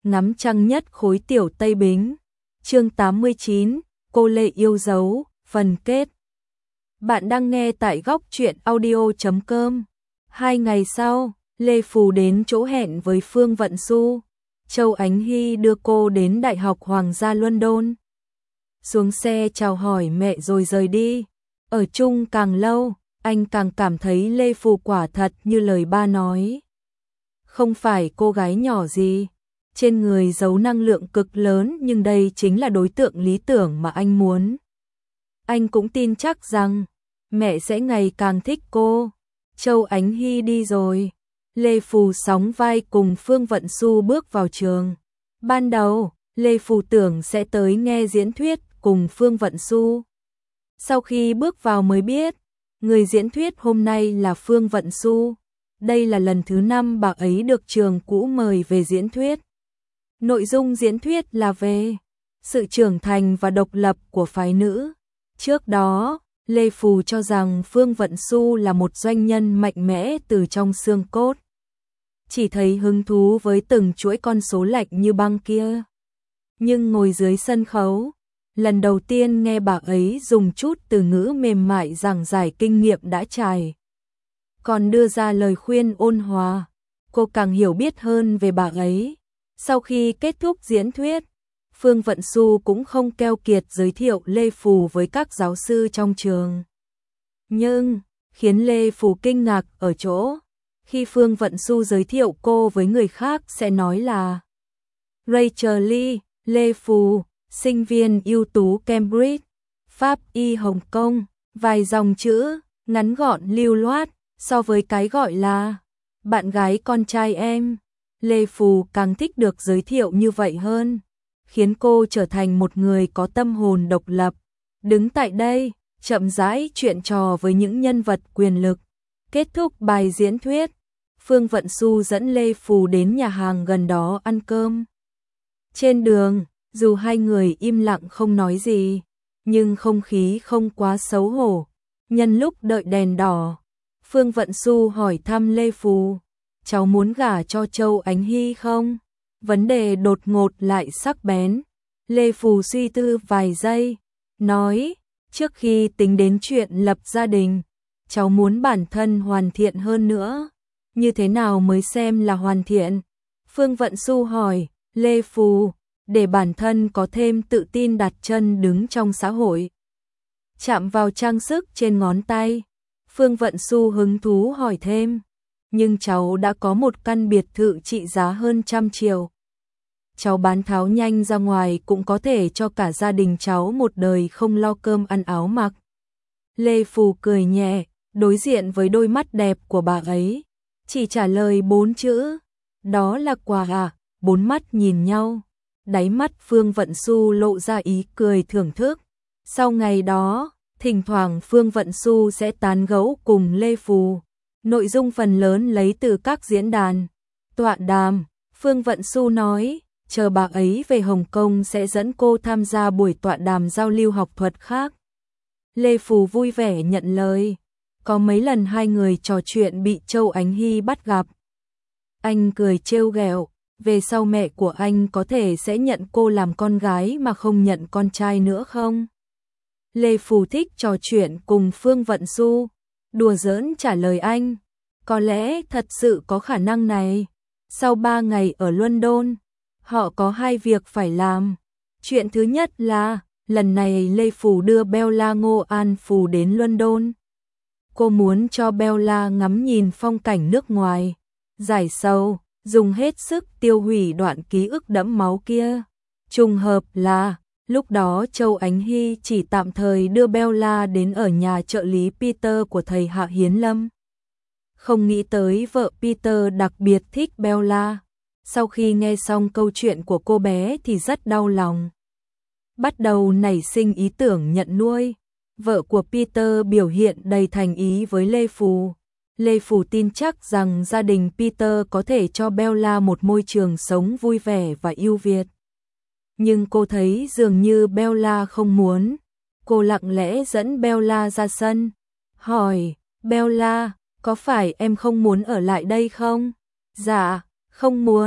ngắm trăng nhất khối tiểu Tây Bính. Chương 89, cô Lê yêu dấu, phần kết. Bạn đang nghe tại góc truyện audio.com. 2 ngày sau, Lê Phù đến chỗ hẹn với Phương Vận Xu. Châu Ánh Hy đưa cô đến Đại học Hoàng gia London. Xuống xe chào hỏi mẹ rồi rời đi. Ở chung càng lâu, anh càng cảm thấy Lê Phù quả thật như lời ba nói. Không phải cô gái nhỏ gì, trên người giấu năng lượng cực lớn, nhưng đây chính là đối tượng lý tưởng mà anh muốn. Anh cũng tin chắc rằng mẹ sẽ ngày càng thích cô. Châu Ánh Hy đi rồi, Lê Phù sóng vai cùng Phương Vận Xu bước vào trường. Ban đầu, Lê Phù tưởng sẽ tới nghe diễn thuyết cùng Phương Vận Xu. Sau khi bước vào mới biết, người diễn thuyết hôm nay là Phương Vận Xu. Đây là lần thứ 5 bà ấy được trường cũ mời về diễn thuyết. Nội dung diễn thuyết là về sự trưởng thành và độc lập của phái nữ. Trước đó, Lê Phù cho rằng Phương Vận Xu là một doanh nhân mạnh mẽ từ trong xương cốt. Chỉ thấy hứng thú với từng chuỗi con số lạnh như băng kia. Nhưng ngồi dưới sân khấu, lần đầu tiên nghe bà ấy dùng chút từ ngữ mềm mại giảng giải kinh nghiệm đã trải. Còn đưa ra lời khuyên ôn hòa, cô càng hiểu biết hơn về bà ấy. Sau khi kết thúc diễn thuyết, Phương Vận Xu cũng không keo kiệt giới thiệu Lê Phù với các giáo sư trong trường. Nhưng, khiến Lê Phù kinh ngạc ở chỗ, khi Phương Vận Xu giới thiệu cô với người khác sẽ nói là Rachel Lee, Lê Phù, sinh viên ưu tú Cambridge, Pháp y Hồng Kông, vài dòng chữ, ngắn gọn lưu loát, so với cái gọi là bạn gái con trai em. Lê Phù càng thích được giới thiệu như vậy hơn, khiến cô trở thành một người có tâm hồn độc lập. Đứng tại đây, chậm rãi chuyện trò với những nhân vật quyền lực. Kết thúc bài diễn thuyết, Phương Vận Xu dẫn Lê Phù đến nhà hàng gần đó ăn cơm. Trên đường, dù hai người im lặng không nói gì, nhưng không khí không quá xấu hổ. Nhân lúc đợi đèn đỏ, Phương Vận Xu hỏi thăm Lê Phù, cháu muốn gả cho Châu Ánh Hy không? Vấn đề đột ngột lại sắc bén. Lê Phù suy tư vài giây, nói, trước khi tính đến chuyện lập gia đình, cháu muốn bản thân hoàn thiện hơn nữa. Như thế nào mới xem là hoàn thiện? Phương Vận Xu hỏi, Lê Phù, để bản thân có thêm tự tin đặt chân đứng trong xã hội. Chạm vào trang sức trên ngón tay, Phương Vận Xu hứng thú hỏi thêm, nhưng cháu đã có một căn biệt thự trị giá hơn 100 triệu. Cháu bán tháo nhanh ra ngoài cũng có thể cho cả gia đình cháu một đời không lo cơm ăn áo mặc. Lê Phù cười nhẹ, đối diện với đôi mắt đẹp của bà ấy, chỉ trả lời 4 chữ, đó là quà à. 4 mắt nhìn nhau, đáy mắt Phương Vận Xu lộ ra ý cười thưởng thức. Sau ngày đó, thỉnh thoảng Phương Vận Xu sẽ tán gẫu cùng Lê Phù. Nội dung phần lớn lấy từ các diễn đàn, tọa đàm. Phương Vận Xu nói, chờ bà ấy về Hồng Kông sẽ dẫn cô tham gia buổi tọa đàm giao lưu học thuật khác. Lê Phù vui vẻ nhận lời. Có mấy lần hai người trò chuyện bị Châu Ánh Hy bắt gặp. Anh cười trêu ghẹo, về sau mẹ của anh có thể sẽ nhận cô làm con gái mà không nhận con trai nữa không? Lê Phù thích trò chuyện cùng Phương Vận Xu, đùa giỡn trả lời anh, có lẽ thật sự có khả năng này. Sau 3 ngày ở London, họ có 2 việc phải làm. Chuyện thứ nhất là, lần này Lê Phù đưa Bella Ngô An Phù đến London. Cô muốn cho Bella ngắm nhìn phong cảnh nước ngoài, giải sầu, dùng hết sức tiêu hủy đoạn ký ức đẫm máu kia. Trùng hợp là, lúc đó Châu Ánh Hy chỉ tạm thời đưa Bella đến ở nhà trợ lý Peter của thầy Hạ Hiến Lâm. Không nghĩ tới vợ Peter đặc biệt thích Bella. Sau khi nghe xong câu chuyện của cô bé thì rất đau lòng. Bắt đầu nảy sinh ý tưởng nhận nuôi. Vợ của Peter biểu hiện đầy thành ý với Lê Phù. Lê Phù tin chắc rằng gia đình Peter có thể cho Bella một môi trường sống vui vẻ và ưu việt. Nhưng cô thấy dường như Bella không muốn. Cô lặng lẽ dẫn Bella ra sân, hỏi, Bella, có phải em không muốn ở lại đây không? Dạ, không muốn.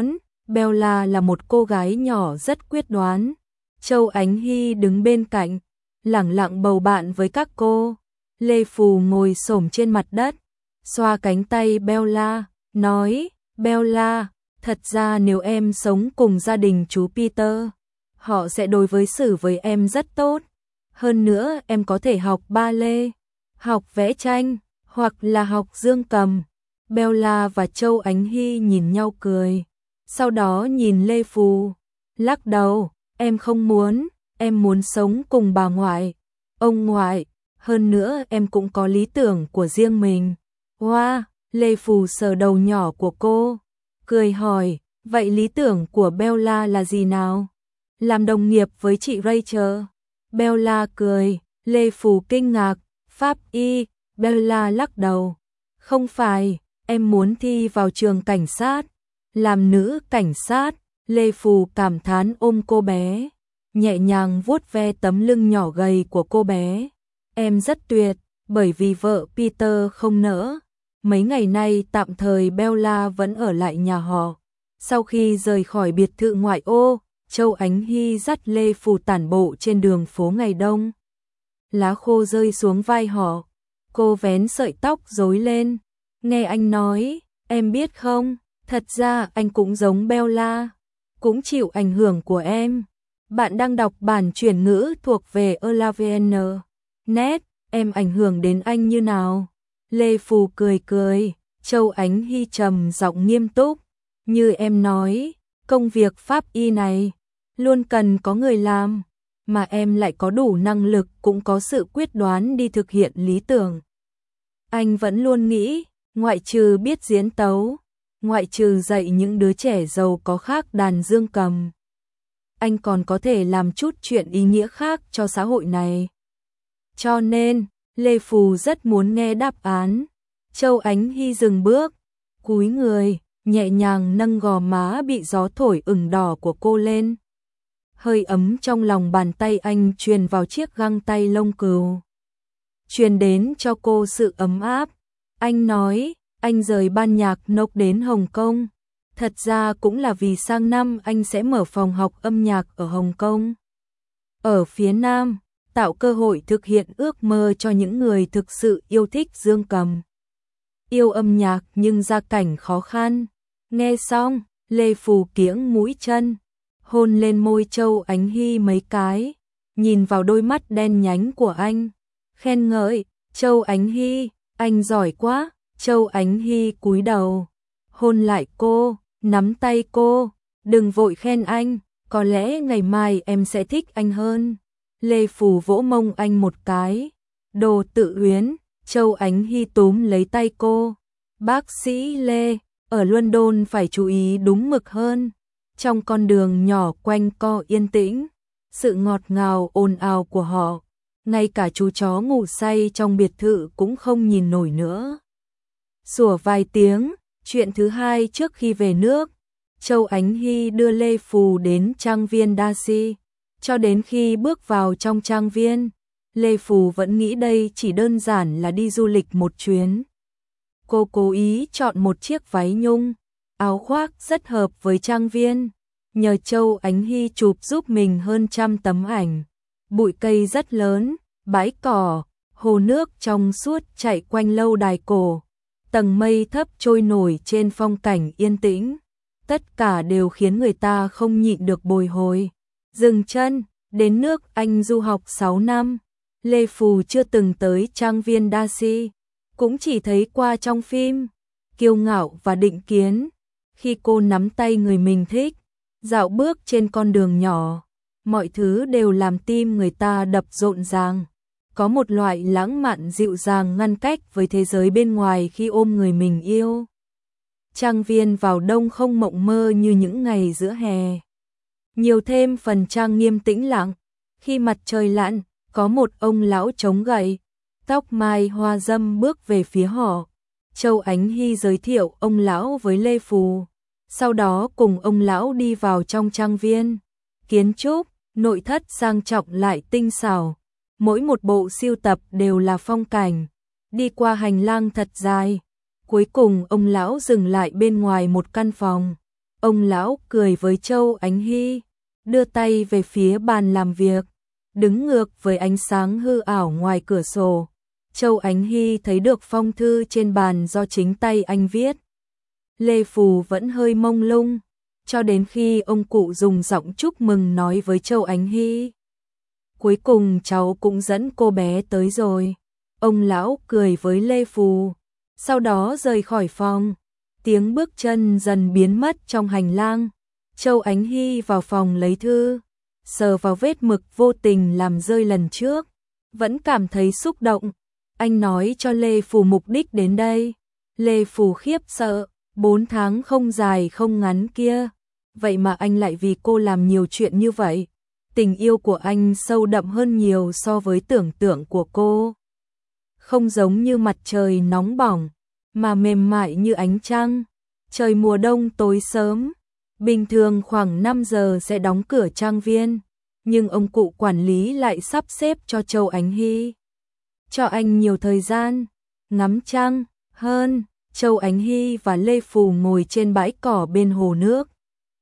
Bella là một cô gái nhỏ rất quyết đoán. Châu Ánh Hy đứng bên cạnh, lẳng lặng bầu bạn với các cô. Lê Phù ngồi xổm trên mặt đất, xoa cánh tay Bella, nói, Bella, thật ra nếu em sống cùng gia đình chú Peter, họ sẽ đối xử với em rất tốt. Hơn nữa em có thể học ballet, học vẽ tranh, hoặc là học dương cầm. Bella và Châu Ánh Hy nhìn nhau cười. Sau đó nhìn Lê Phù, lắc đầu, em không muốn, em muốn sống cùng bà ngoại, ông ngoại. Hơn nữa em cũng có lý tưởng của riêng mình. Wow, Lê Phù sờ đầu nhỏ của cô, cười hỏi, vậy lý tưởng của Bella là gì nào? Làm đồng nghiệp với chị Rachel. Bella cười, Lê Phù kinh ngạc, pháp y. Bella lắc đầu, không phải, em muốn thi vào trường cảnh sát, làm nữ cảnh sát. Lê Phù cảm thán ôm cô bé, nhẹ nhàng vuốt ve tấm lưng nhỏ gầy của cô bé. Em rất tuyệt, bởi vì vợ Peter không nỡ. Mấy ngày nay tạm thời Bella vẫn ở lại nhà họ. Sau khi rời khỏi biệt thự ngoại ô, Châu Ánh Hy dắt Lê Phù tản bộ trên đường phố ngày đông. Lá khô rơi xuống vai họ, cô vén sợi tóc rối lên. Nghe anh nói, em biết không, thật ra anh cũng giống Bella, cũng chịu ảnh hưởng của em. Bạn đang đọc bản chuyển ngữ thuộc về Elavn.net, em ảnh hưởng đến anh như nào? Lê Phù cười cười, Châu Ánh Hy trầm giọng nghiêm túc, như em nói, công việc pháp y này luôn cần có người làm, mà em lại có đủ năng lực cũng có sự quyết đoán đi thực hiện lý tưởng. Anh vẫn luôn nghĩ, ngoại trừ biết diễn tấu, ngoại trừ dạy những đứa trẻ giàu có khác đàn dương cầm, anh còn có thể làm chút chuyện ý nghĩa khác cho xã hội này. Cho nên, Lê Phù rất muốn nghe đáp án. Châu Ánh Hy dừng bước, cúi người, nhẹ nhàng nâng gò má bị gió thổi ửng đỏ của cô lên. Hơi ấm trong lòng bàn tay anh truyền vào chiếc găng tay lông cừu, truyền đến cho cô sự ấm áp. Anh nói, anh rời ban nhạc Nốc đến Hồng Kông. Thật ra cũng là vì sang năm anh sẽ mở phòng học âm nhạc ở Hồng Kông. Ở phía Nam, tạo cơ hội thực hiện ước mơ cho những người thực sự yêu thích dương cầm, yêu âm nhạc nhưng gia cảnh khó khăn. Nghe xong, Lê Phù kiễng mũi chân, hôn lên môi Châu Ánh Hy mấy cái, nhìn vào đôi mắt đen nhánh của anh, khen ngợi, Châu Ánh Hy, anh giỏi quá. Châu Ánh Hy cúi đầu, hôn lại cô, nắm tay cô, đừng vội khen anh, có lẽ ngày mai em sẽ thích anh hơn. Lê Phù vỗ mông anh một cái, đồ tự luyến. Châu Ánh Hy túm lấy tay cô, bác sĩ Lê, ở London phải chú ý đúng mực hơn. Trong con đường nhỏ quanh co yên tĩnh, sự ngọt ngào ồn ào của họ, ngay cả chú chó ngủ say trong biệt thự cũng không nhìn nổi nữa. Sủa vài tiếng, chuyện thứ hai trước khi về nước, Châu Ánh Hy đưa Lê Phù đến trang viên Darcy. Cho đến khi bước vào trong trang viên, Lê Phù vẫn nghĩ đây chỉ đơn giản là đi du lịch một chuyến. Cô cố ý chọn một chiếc váy nhung, áo khoác rất hợp với trang viên, nhờ Châu Ánh Hy chụp giúp mình hơn 100 tấm ảnh. Bụi cây rất lớn, bãi cỏ, hồ nước trong suốt chảy quanh lâu đài cổ, tầng mây thấp trôi nổi trên phong cảnh yên tĩnh. Tất cả đều khiến người ta không nhịn được bồi hồi. Dừng chân, đến nước Anh du học 6 năm, Lê Phù chưa từng tới trang viên Darcy, cũng chỉ thấy qua trong phim. Kiêu ngạo và định kiến, khi cô nắm tay người mình thích, dạo bước trên con đường nhỏ, mọi thứ đều làm tim người ta đập rộn ràng. Có một loại lãng mạn dịu dàng ngăn cách với thế giới bên ngoài khi ôm người mình yêu. Trang viên vào đông không mộng mơ như những ngày giữa hè, nhiều thêm phần trang nghiêm tĩnh lặng. Khi mặt trời lặn, có một ông lão chống gậy, tóc mai hoa râm bước về phía họ. Châu Ánh Hy giới thiệu ông lão với Lê Phù, sau đó cùng ông lão đi vào trong trang viên. Kiến trúc, nội thất sang trọng lại tinh xảo, mỗi một bộ sưu tập đều là phong cảnh. Đi qua hành lang thật dài, cuối cùng ông lão dừng lại bên ngoài một căn phòng. Ông lão cười với Châu Ánh Hy, đưa tay về phía bàn làm việc, đứng ngược với ánh sáng hư ảo ngoài cửa sổ. Châu Ánh Hy thấy được phong thư trên bàn do chính tay anh viết. Lê Phù vẫn hơi mông lung, cho đến khi ông cụ dùng giọng chúc mừng nói với Châu Ánh Hy. Cuối cùng cháu cũng dẫn cô bé tới rồi. Ông lão cười với Lê Phù, sau đó rời khỏi phòng. Tiếng bước chân dần biến mất trong hành lang. Châu Ánh Hy vào phòng lấy thư, sờ vào vết mực vô tình làm rơi lần trước, vẫn cảm thấy xúc động. Anh nói cho Lê Phù mục đích đến đây. Lê Phù khiếp sợ, 4 tháng không dài không ngắn kia, vậy mà anh lại vì cô làm nhiều chuyện như vậy. Tình yêu của anh sâu đậm hơn nhiều so với tưởng tượng của cô. Không giống như mặt trời nóng bỏng, mà mềm mại như ánh trăng. Trời mùa đông tối sớm, bình thường khoảng 5 giờ sẽ đóng cửa trang viên, nhưng ông cụ quản lý lại sắp xếp cho Châu Ánh Hy, cho anh nhiều thời gian ngắm trăng hơn. Châu Ánh Hy và Lê Phù ngồi trên bãi cỏ bên hồ nước.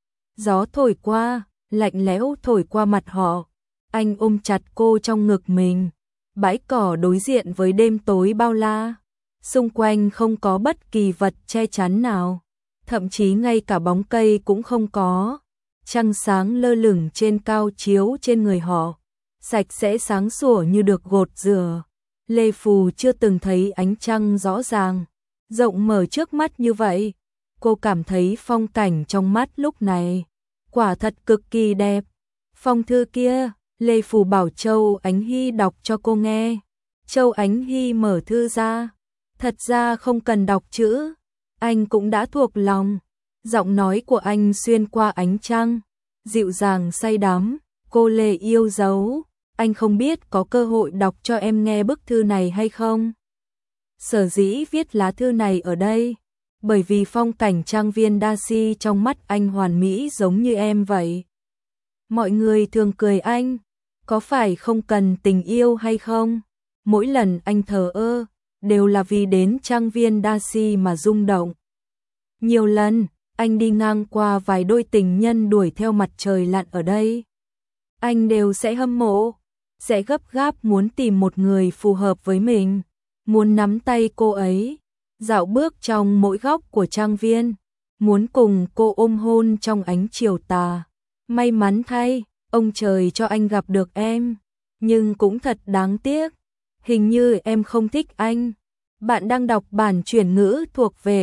Gió thổi qua, lạnh lẽo thổi qua mặt họ. Anh ôm chặt cô trong ngực mình. Bãi cỏ đối diện với đêm tối bao la. Xung quanh không có bất kỳ vật che chắn nào, thậm chí ngay cả bóng cây cũng không có. Trăng sáng lơ lửng trên cao chiếu trên người họ, sạch sẽ sáng sủa như được gột rửa. Lê Phù chưa từng thấy ánh trăng rõ ràng, rộng mở trước mắt như vậy. Cô cảm thấy phong cảnh trong mắt lúc này quả thật cực kỳ đẹp. Phong thư kia, Lê Phù bảo Châu Ánh Hy đọc cho cô nghe. Châu Ánh Hy mở thư ra, thật ra không cần đọc chữ, anh cũng đã thuộc lòng. Giọng nói của anh xuyên qua ánh trăng, dịu dàng say đắm. Cô Lê yêu dấu, anh không biết có cơ hội đọc cho em nghe bức thư này hay không. Sở dĩ viết lá thư này ở đây, bởi vì phong cảnh trang viên Darcy trong mắt anh hoàn mỹ giống như em vậy. Mọi người thường cười anh, có phải không cần tình yêu hay không? Mỗi lần anh thờ ơ, đều là vì đến trang viên Darcy mà rung động. Nhiều lần, anh đi ngang qua vài đôi tình nhân đuổi theo mặt trời lặn ở đây. Anh đều sẽ hâm mộ, sẽ gấp gáp muốn tìm một người phù hợp với mình, muốn nắm tay cô ấy, dạo bước trong mỗi góc của trang viên, muốn cùng cô ôm hôn trong ánh chiều tà. May mắn thay, ông trời cho anh gặp được em, nhưng cũng thật đáng tiếc, hình như em không thích anh. Bạn đang đọc bản chuyển ngữ thuộc về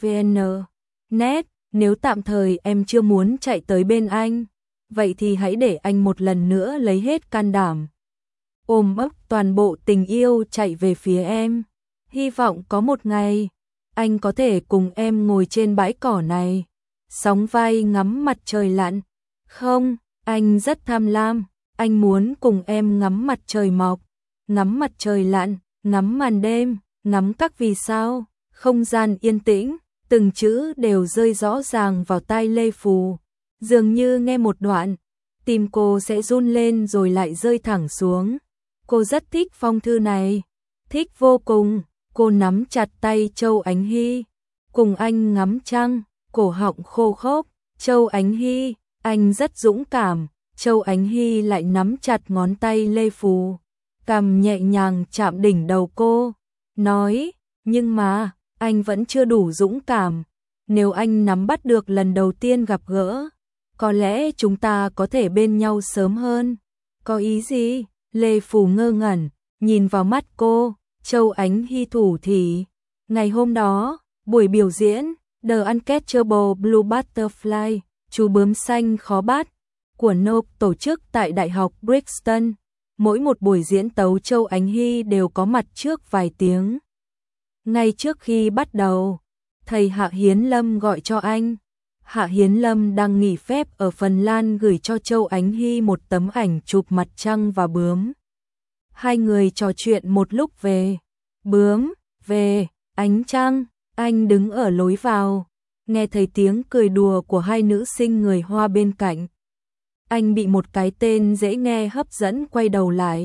Elavn.net. Nếu tạm thời em chưa muốn chạy tới bên anh, vậy thì hãy để anh một lần nữa lấy hết can đảm, ôm ấp toàn bộ tình yêu chạy về phía em. Hy vọng có một ngày, anh có thể cùng em ngồi trên bãi cỏ này, sóng vai ngắm mặt trời lặn. Không, anh rất tham lam, anh muốn cùng em ngắm mặt trời mọc, ngắm mặt trời lặn, ngắm màn đêm, ngắm các vì sao. Không gian yên tĩnh, từng chữ đều rơi rõ ràng vào tai Lê Phù. Dường như nghe một đoạn, tim cô sẽ run lên rồi lại rơi thẳng xuống. Cô rất thích phong thư này, thích vô cùng. Cô nắm chặt tay Châu Ánh Hy, cùng anh ngắm trăng, cổ họng khô khốc. Châu Ánh Hy, anh rất dũng cảm. Châu Ánh Hy lại nắm chặt ngón tay Lê Phù, cằm nhẹ nhàng chạm đỉnh đầu cô, nói, nhưng mà, anh vẫn chưa đủ dũng cảm. Nếu anh nắm bắt được lần đầu tiên gặp gỡ, có lẽ chúng ta có thể bên nhau sớm hơn. Có ý gì? Lê Phù ngơ ngẩn, nhìn vào mắt cô. Châu Ánh Hy thủ thỉ. Ngày hôm đó, buổi biểu diễn The Uncatchable Blue Butterfly, chú bướm xanh khó bắt, của Nope tổ chức tại Đại học Brixton. Mỗi một buổi diễn tấu Châu Ánh Hy đều có mặt trước vài tiếng. Ngay trước khi bắt đầu, thầy Hạ Hiến Lâm gọi cho anh. Hạ Hiến Lâm đang nghỉ phép ở Phần Lan gửi cho Châu Ánh Hy một tấm ảnh chụp mặt trăng và bướm. Hai người trò chuyện một lúc về bướm, về ánh trăng. Anh đứng ở lối vào, nghe thấy tiếng cười đùa của hai nữ sinh người Hoa bên cạnh. Anh bị một cái tên dễ nghe hấp dẫn quay đầu lại.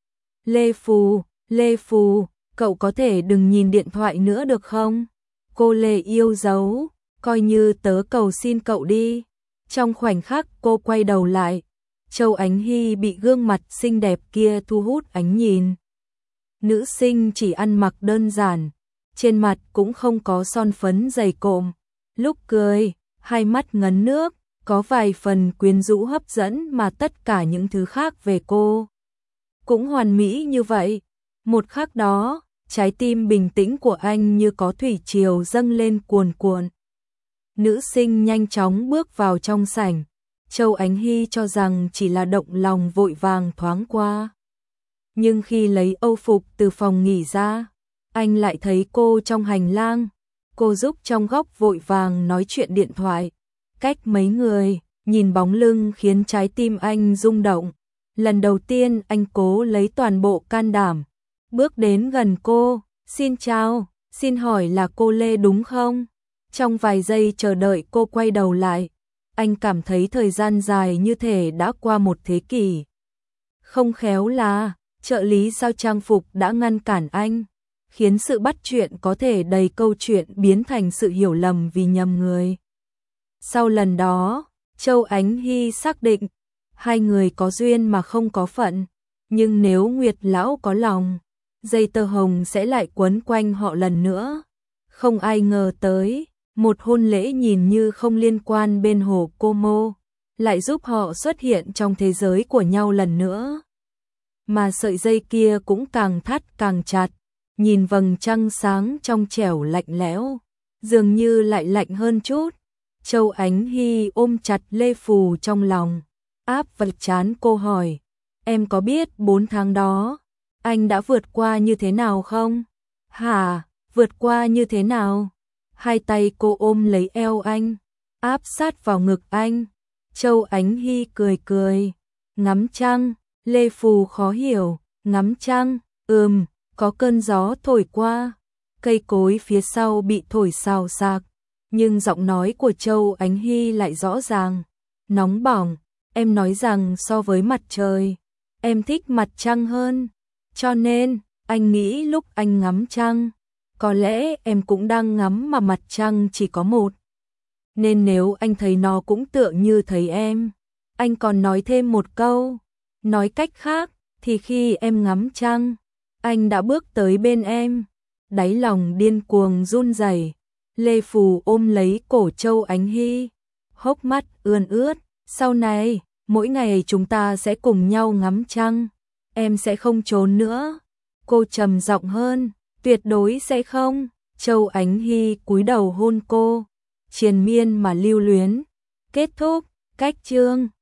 Lê Phù, cậu có thể đừng nhìn điện thoại nữa được không? Cô Lê yêu dấu, coi như tớ cầu xin cậu đi. Trong khoảnh khắc cô quay đầu lại, Châu Ánh Hy bị gương mặt xinh đẹp kia thu hút ánh nhìn. Nữ sinh chỉ ăn mặc đơn giản, trên mặt cũng không có son phấn dày cộm, lúc cười, hai mắt ngấn nước, có vài phần quyến rũ hấp dẫn mà tất cả những thứ khác về cô cũng hoàn mỹ như vậy. Một khắc đó, trái tim bình tĩnh của anh như có thủy triều dâng lên cuồn cuộn. Nữ sinh nhanh chóng bước vào trong sảnh, Châu Ánh Hy cho rằng chỉ là động lòng vội vàng thoáng qua. Nhưng khi lấy âu phục từ phòng nghỉ ra, anh lại thấy cô trong hành lang. Cô giúp trong góc vội vàng nói chuyện điện thoại. Cách mấy người, nhìn bóng lưng khiến trái tim anh rung động. Lần đầu tiên anh cố lấy toàn bộ can đảm, bước đến gần cô. Xin chào, xin hỏi là cô Lê đúng không? Trong vài giây chờ đợi cô quay đầu lại, anh cảm thấy thời gian dài như thể đã qua một thế kỷ. Không khéo là trợ lý sao trang phục đã ngăn cản anh, khiến sự bắt chuyện có thể đầy câu chuyện biến thành sự hiểu lầm vì nhầm người. Sau lần đó, Châu Ánh Hy xác định hai người có duyên mà không có phận, nhưng nếu Nguyệt lão có lòng, dây tơ hồng sẽ lại quấn quanh họ lần nữa. Không ai ngờ tới, một hôn lễ nhìn như không liên quan bên hồ Como lại giúp họ xuất hiện trong thế giới của nhau lần nữa. Mà sợi dây kia cũng càng thắt càng chặt, nhìn vầng trăng sáng trong trẻo lạnh lẽo, dường như lại lạnh hơn chút. Châu Ánh Hy ôm chặt Lê Phù trong lòng, áp vật chán cô hỏi, em có biết 4 tháng đó, anh đã vượt qua như thế nào không? Hả, vượt qua như thế nào? Hai tay cô ôm lấy eo anh, áp sát vào ngực anh. Châu Ánh Hy cười cười, ngắm trăng. Lê Phù khó hiểu, ngắm trăng, có cơn gió thổi qua, cây cối phía sau bị thổi xào xạc, nhưng giọng nói của Châu Ánh Hy lại rõ ràng, nóng bỏng. Em nói rằng so với mặt trời, em thích mặt trăng hơn, cho nên anh nghĩ lúc anh ngắm trăng, có lẽ em cũng đang ngắm mà mặt trăng chỉ có một. Nên nếu anh thấy nó cũng tựa như thấy em. Anh còn nói thêm một câu, nói cách khác thì khi em ngắm trăng, anh đã bước tới bên em. Đáy lòng điên cuồng run rẩy, Lê Phù ôm lấy cổ Châu Ánh Hy, hốc mắt ươn ướt. Sau này, mỗi ngày chúng ta sẽ cùng nhau ngắm trăng, em sẽ không trốn nữa. Cô trầm giọng hơn, tuyệt đối sẽ không. Châu Ánh Hy cúi đầu hôn cô, triền miên mà lưu luyến. Kết thúc, cách chương.